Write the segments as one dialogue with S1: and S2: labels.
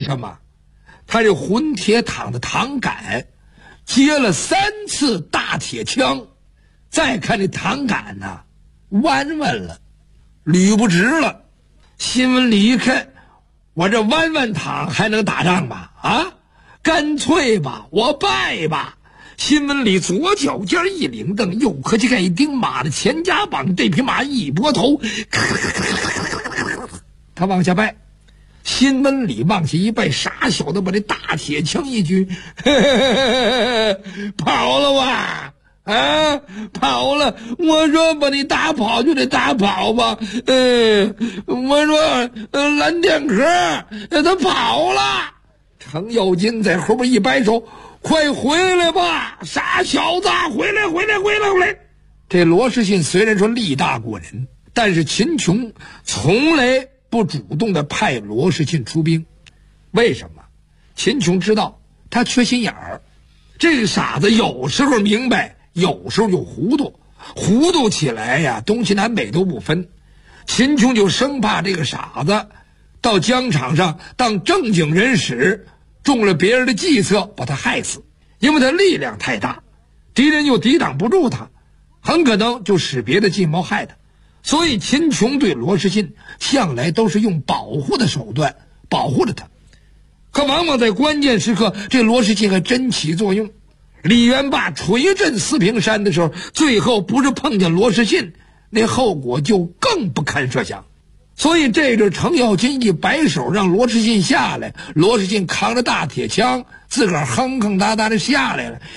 S1: 什么？他这混铁躺的躺杆接了3次大铁枪，再看这躺杆呢，弯弯了，捋不直了。新闻里一看，我这弯弯躺还能打仗吗？啊，干脆吧，我败吧。新闻里左脚尖一领蹬，右磕膝盖一钉马的前夹膀，这匹马一拨头，他往下拜。新闻里往下一拜，傻小的把这大铁枪一举，跑了吧？啊，跑了！我说把你打跑就得打跑吧。我说蓝电壳他跑了。程咬金在后边一摆手，快回来吧，傻小子，回来！这罗士信虽然说力大过人，但是秦琼从来不主动的派罗士信出兵。为什么？秦琼知道他缺心眼儿，这个傻子有时候明白，有时候就糊涂起来呀，东西南北都不分。秦琼就生怕这个傻子到疆场上当正经人使，中了别人的计策，把他害死。因为他力量太大，敌人又抵挡不住他，很可能就使别的计谋害他。所以秦琼对罗士信向来都是用保护的手段保护着他。可往往在关键时刻，这罗士信还真起作用。李元霸锤震四平山的时候，最后不是碰见罗士信，那后果就更不堪设想。所以这阵程咬金一摆手让罗士信下来，罗士信扛着大铁枪自个儿哼哼哒哒的下来了。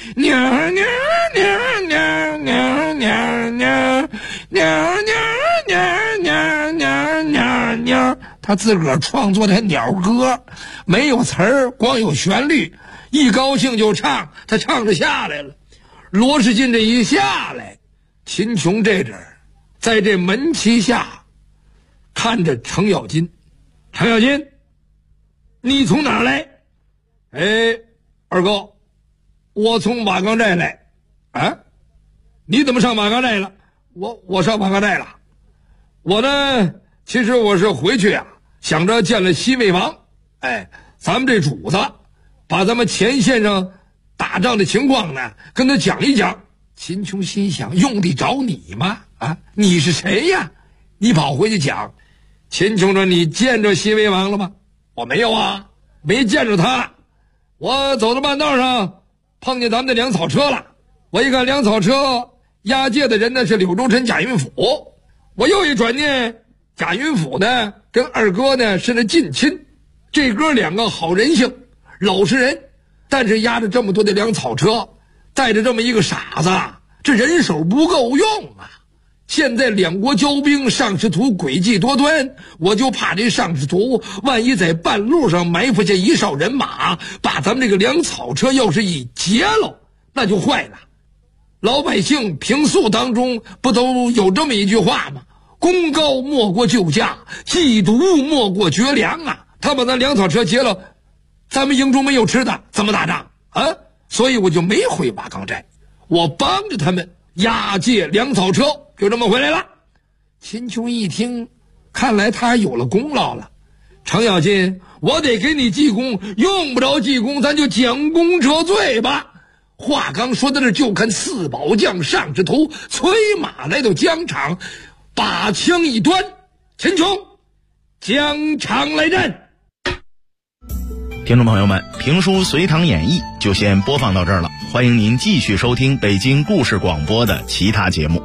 S1: 他自个儿创作的鸟歌，没有词儿，光有旋律，一高兴就唱，他唱着下来了。罗士信这一下来，秦琼这阵儿在这门旗下看着程咬金，程咬金，你从哪儿来？二哥，我从瓦岗寨来。啊，你怎么上瓦岗寨了？我上瓦岗寨了。我呢，其实我是回去啊，想着见了西魏王，咱们这主子把咱们前线上打仗的情况呢跟他讲一讲。秦琼心想，用得着你吗？啊，你是谁呀？你跑回去讲。秦琼说，你见着西魏王了吗？我没有啊，没见着他。我走到半道上碰见咱们的粮草车了，我一看粮草车押解的人呢是柳州城贾云甫，我又一转念，贾云甫呢跟二哥呢是那近亲，这哥两个好人性，老实人，但是押着这么多的粮草车，带着这么一个傻子，这人手不够用啊。现在两国交兵，尚士图诡计多端，我就怕这尚士图万一在半路上埋伏下一哨人马，把咱们这个粮草车要是一劫喽，那就坏了。老百姓平素当中不都有这么一句话吗？功高莫过救驾，缉毒莫过绝粮啊。他把咱粮草车劫了，咱们营中没有吃的，怎么打仗啊？所以我就没回瓦岗寨，我帮着他们押解粮草车，就这么回来了。秦琼一听，看来他有了功劳了。程咬金，我得给你记功，用不着记功，咱就将功折罪吧。话刚说到这，就看四宝将尚士图催马来到疆场，把枪一端，秦琼，疆场来战。
S2: 听众朋友们，评书《隋唐演义》就先播放到这儿了，欢迎您继续收听北京故事广播的其他节目。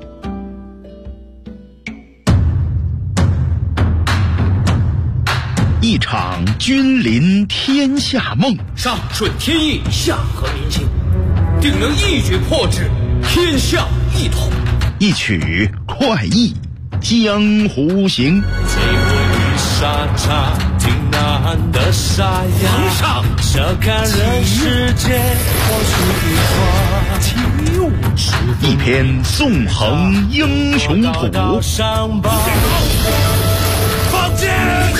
S2: 一场君临天下梦，
S3: 上顺天意，下合民心，定能一举破之，天下一统。
S2: 一曲快意江湖行。
S4: 最后一沙茶挺难的沙哑，
S3: 皇上
S4: 笑看人世间或许一花，
S2: 一篇纵横英雄谱，
S4: 上报
S3: 放箭。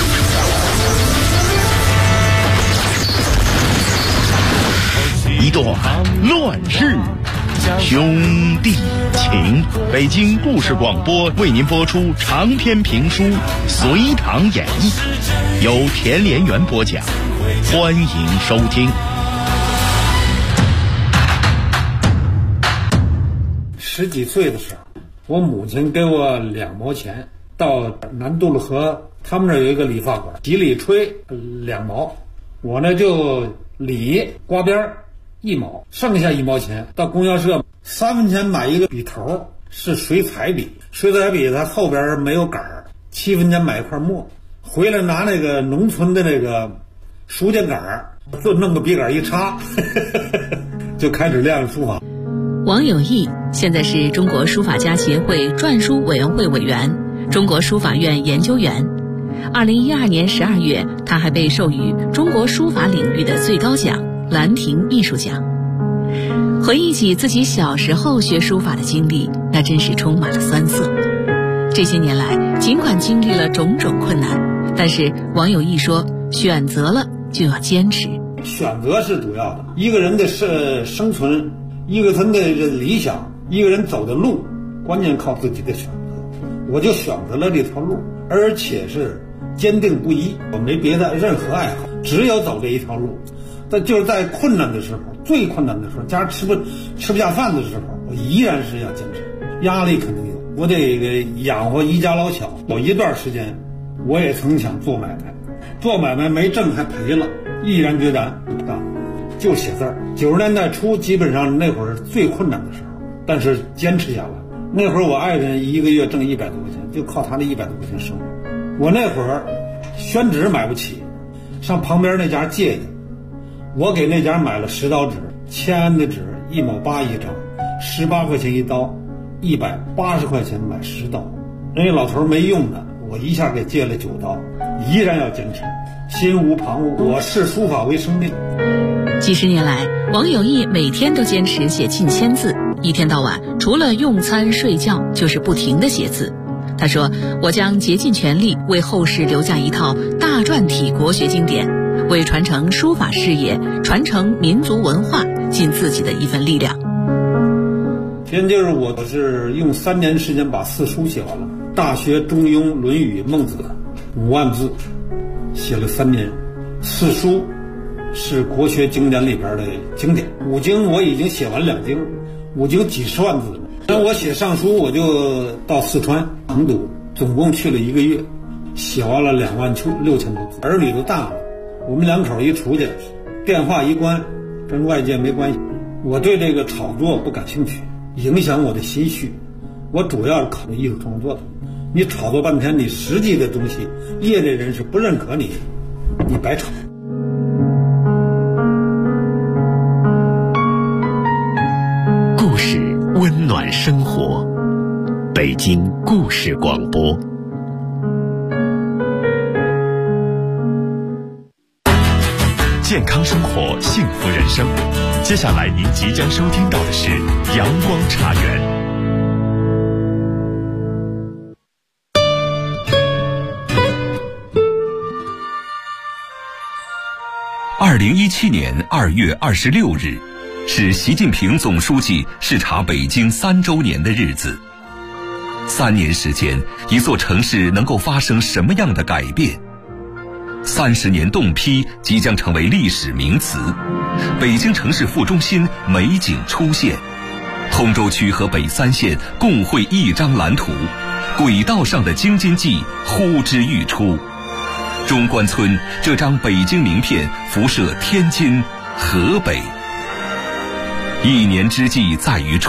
S2: 一段乱世兄弟情。北京故事广播为您播出长篇评书《隋唐演义》，由田连元播讲， 欢迎收听。
S5: 十几岁的时候，我母亲给我2毛钱，到南渡了河，他们那儿有一个理发馆，洗理吹2毛，我呢就理刮边1毛，剩下1毛钱到供销社3分钱买一个笔头，是水彩笔，水彩笔它后边没有杆儿，7分钱买一块墨，回来拿那个农村的那个书架杆儿，就弄个笔杆一插就开始练书法。
S6: 王有义现在是中国书法家协会篆书委员会委员、中国书法院研究员。2012年12月，他还被授予中国书法领域的最高奖兰亭艺术奖。回忆起自己小时候学书法的经历，那真是充满了酸涩。这些年来，尽管经历了种种困难，但是王有义说，选择了就要坚持。
S5: 选择是主要的，一个人的生存，一个人的理想，一个人走的路，关键靠自己的选择。我就选择了这条路，而且是坚定不移，我没别的任何爱好，只有走这一条路。但就是在困难的时候，最困难的时候，家吃不下饭的时候，我依然是要坚持。压力肯定有，我得养活一家老小。有一段时间，我也曾想做买卖，做买卖没挣还赔了，毅然决然不干，就写字儿。90年代初，基本上那会儿最困难的时候，但是坚持下来。那会儿我爱人1个月挣100多块钱，就靠他那100多块钱生活。我那会儿宣纸买不起，上旁边那家借的，我给那家买了10刀纸，签的纸1毛8一张，18块钱一刀，180块钱买10刀。人家老头没用的，我一下给借了9刀，依然要坚持，心无旁骛。我视书法为生命。
S6: 几十年来，王有义每天都坚持写近1000字，一天到晚除了用餐睡觉就是不停地写字。他说，我将竭尽全力为后世留下一套大篆体国学经典，为传承书法事业、传承民族文化尽自己的一份力量。
S5: 先就是我是用3年时间把4书写完了，《大学》《中庸》《论语》《孟子》5万字，写了3年。4书是国学经典里边的经典，5经我已经写完2经，5经几十万字了。那我写上书，我就到四川成都，总共去了1个月，写完了26000多字。儿女都大了，我们2口一出去，电话一关，跟外界没关系。我对这个炒作不感兴趣，影响我的心绪。我主要是考虑艺术创作的。你炒作半天，你实际的东西，业内人士不认可你，你白炒。
S2: 故事温暖生活，北京故事广播。健康生活，幸福人生。接下来您即将收听到的是阳光茶园。2017年2月26日，是习近平总书记视察北京3周年的日子。3年时间，一座城市能够发生什么样的改变？30年冻批即将成为历史名词，北京城市副中心美景出现，通州区和北3县共绘一张蓝图，轨道上的京津冀呼之欲出。中关村这张北京名片辐射天津、河北。一年之计在于